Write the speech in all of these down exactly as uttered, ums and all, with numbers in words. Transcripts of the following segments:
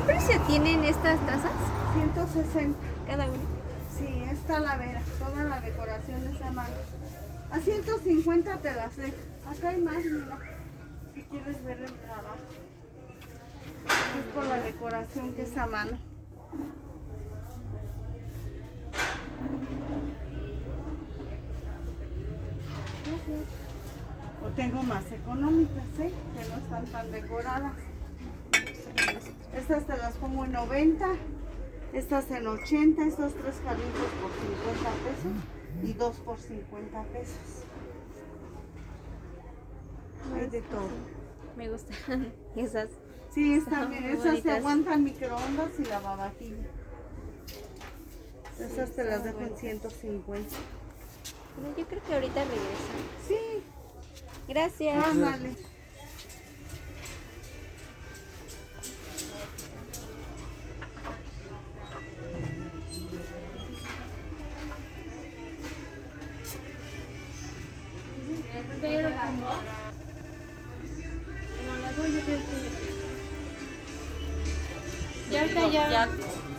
precio tienen estas tazas? ciento sesenta. Cada una. Sí, es talavera, toda la decoración es a mano. A ciento cincuenta te las dejo. Acá hay más, mira. Si quieres ver el trabajo. Es por la decoración que es a mano. O tengo más económicas, ¿eh? Que no están tan decoradas. Estas te las pongo en noventa, estas en ochenta, estos tres carritos por cincuenta pesos y dos por cincuenta pesos. Hay de todo. Me gustan esas. Sí, están bien. Muy Esas se bonitas. aguantan microondas y lavavajillas. Esas te las dejo en ciento cincuenta. Bueno, yo creo que ahorita regresan. Sí, Gracias. ándale. Pero como... No la voy a ver. Ya está, ya. ya.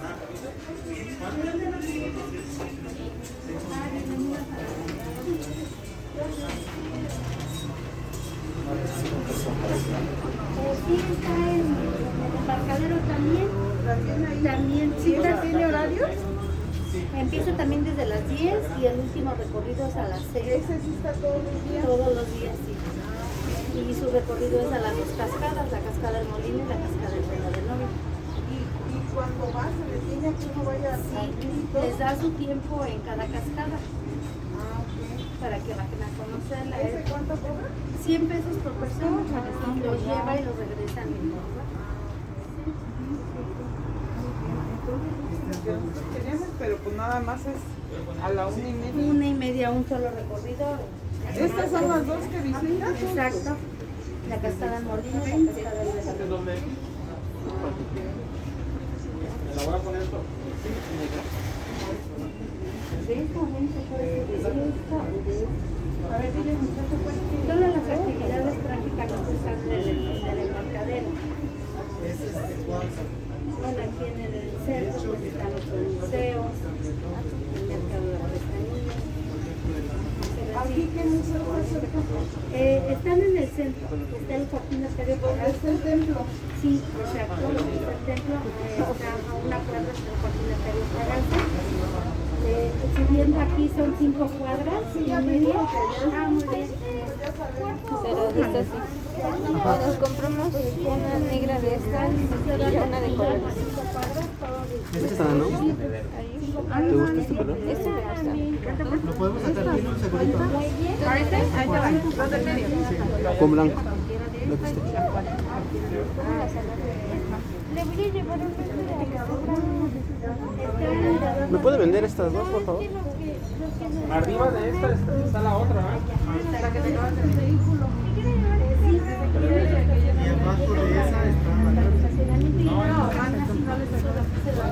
Sí, está en el embarcadero también. También, sí, ¿Tiene horarios? empieza también desde las diez y el último recorrido es a las seis. Ese sí está todos los días. Todos los días, sí. Y su recorrido es a las dos cascadas, la cascada del Molino y la cascada del Vela del Novio. Y, y cuando vas, se les tiene que uno vaya a salir. Les da su tiempo en cada cascada Ah, ok. para que vayan a conocerla. ¿Ese cuánto cobra? cien pesos por persona, y los lleva y los regresan en otro. Tenemos, pero pues nada más es a la una y media. Una y media, un solo recorrido. Estas son las dos que visitas. Exacto. La cascada del Molino y la cascada del Vela del Novio. ¿Me la voy a poner esto? A ver, dile, muchacho, pues, ¿qué? Todas las actividades prácticamente están en el, en el embarcadero. Bueno, aquí en el centro pues, están los museos, el mercado de artesanía. ¿Aquí qué museo está cerca? Eh, están en el centro, está el Joaquín Arcadio ¿Dónde Corral. está el templo? Sí, exacto, está el templo, eh, está a una cuadra del Joaquín Arcadio Corral. Eh, subiendo aquí son cinco cuadras y media. Ah, muy bien. Pero de estas sí. Nos compramos una negra de estas y una de colores. Esta, ¿no? ¿Te gusta este color? Este me gusta. ¿Lo podemos sacar bien un segundito? ¿Ahorita? Ahí te va. Dos del medio. Con blanco. Lo que esté. Le voy a llevar un beso de ¿Me puede vender estas dos, por favor? Arriba de esta está, está la otra, ¿eh? La que te acabas de vehículo. Y abajo de esa está No, van a finales de todas.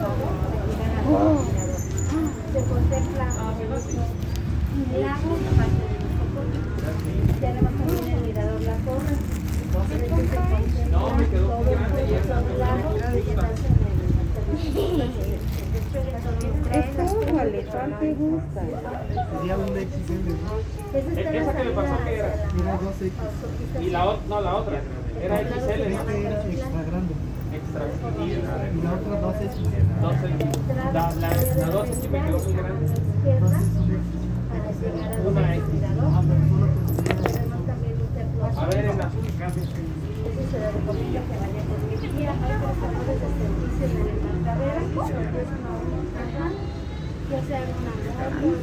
se contempla un lago, aparte de los cocotes. Ya además también el mirador La Torre. No, me quedó muy grande y esa me Esto vale, ¿cuál te gusta? Sería un X L. Esa que me pasó que era. Mira, dos X. Y la otra, no, la otra. Era X L, ¿no? Este era extra grande. Extra. Y la otra dos X. dos X. La, la, la dos X me quedó muy grande. Una X. A ver, en azul, casi. Se le recomienda que vaya con mi guía, hay prestadores de servicios en el embarcadero, ya sea una moto,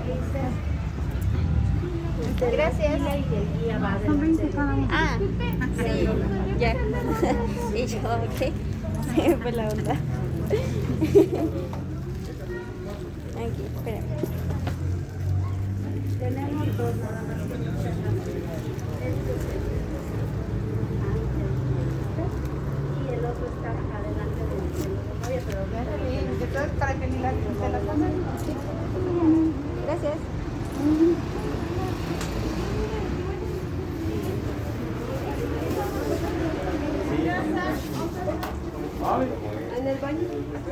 bicicleta. Gracias. Y el guía va adelante. Ah, sí, ya. Y yo, ok. Se me fue la onda. Aquí, espérame. Tenemos dos nada más. Y el otro está adelante del pero Entonces, para que ni la se la pasen. Gracias. Ay, en el baño.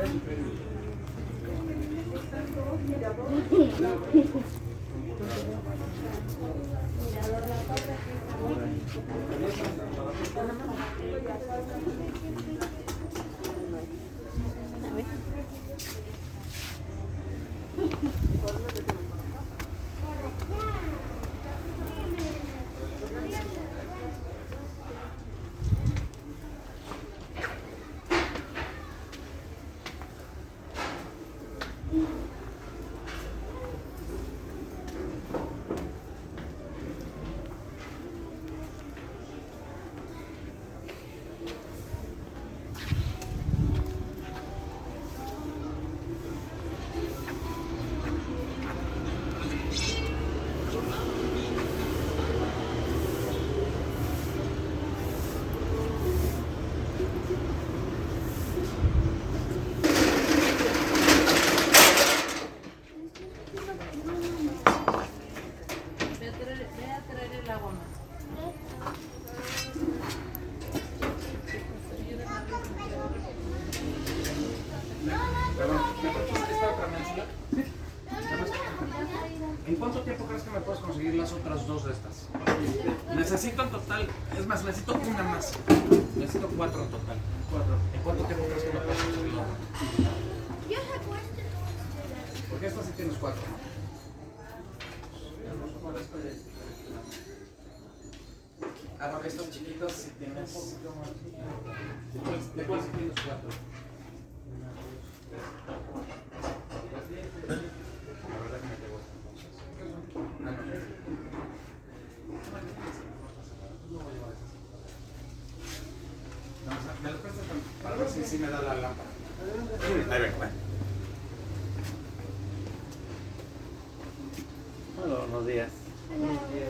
¿En cuánto tiempo crees que me puedes conseguir las otras dos de estas? Necesito en total, es más, necesito una más. Necesito cuatro en total. Cuatro. ¿En cuánto tiempo crees que me puedes conseguir la otra? Porque esta sí tienes cuatro, ¿no? Ah, porque estos chiquitos sí tienes. ¿De cuál sí tienes cuatro? La verdad que me te gusta entonces. Ah, no. No, me los prestas para ver si sí me da la lámpara. Ahí vengo, ¿eh? Hola, buenos días. Buenos días.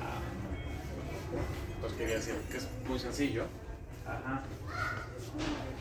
Pues quería decir que es muy sencillo. Ajá.